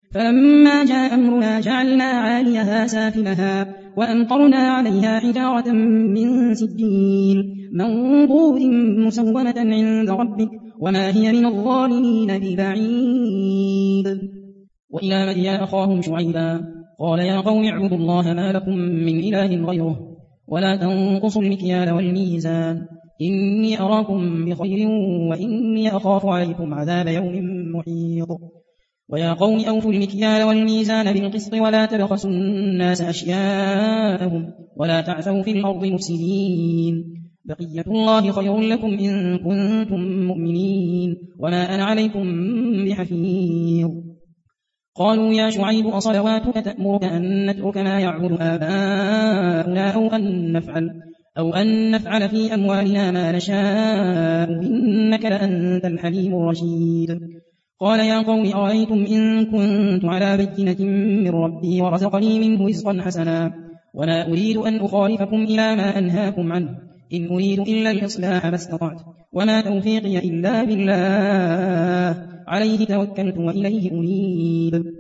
فلما جاء أمرنا جعلنا عاليها سافلها وأمطرنا عليها حجارة من سجيل منضود مسومة عند ربك وما هي من الظالمين ببعيد. وإلى مدين أخاهم شعيبا قال يا قوم اعبدوا الله ما لكم من إله غيره ولا تنقصوا المكيال والميزان إني أراكم بخير وإني أخاف عليكم عذاب يوم محيط. ويا قوم أوفوا المكيال والميزان بالقسط ولا تبخسوا الناس أشياءهم ولا تعثوا في الأرض مفسدين بقية الله خير لكم إن كنتم مؤمنين وما أنا عليكم بحفيظ. قالوا يا شعيب أصلواتك تأمرك أن نترك ما يعبد آباؤنا أو أن نفعل في أموالنا ما نشاء إنك لأنت الحليم الرشيد. قال يا قوم أرأيتم إن كنت على بينة من ربي ورزقني منه رزقا حسنا ولا أريد أن أخالفكم إلى ما أنهاكم عنه إن أريد إلا الإصلاح ما استطعت وما توفيقي إلا بالله عليه توكلت وإليه أنيب.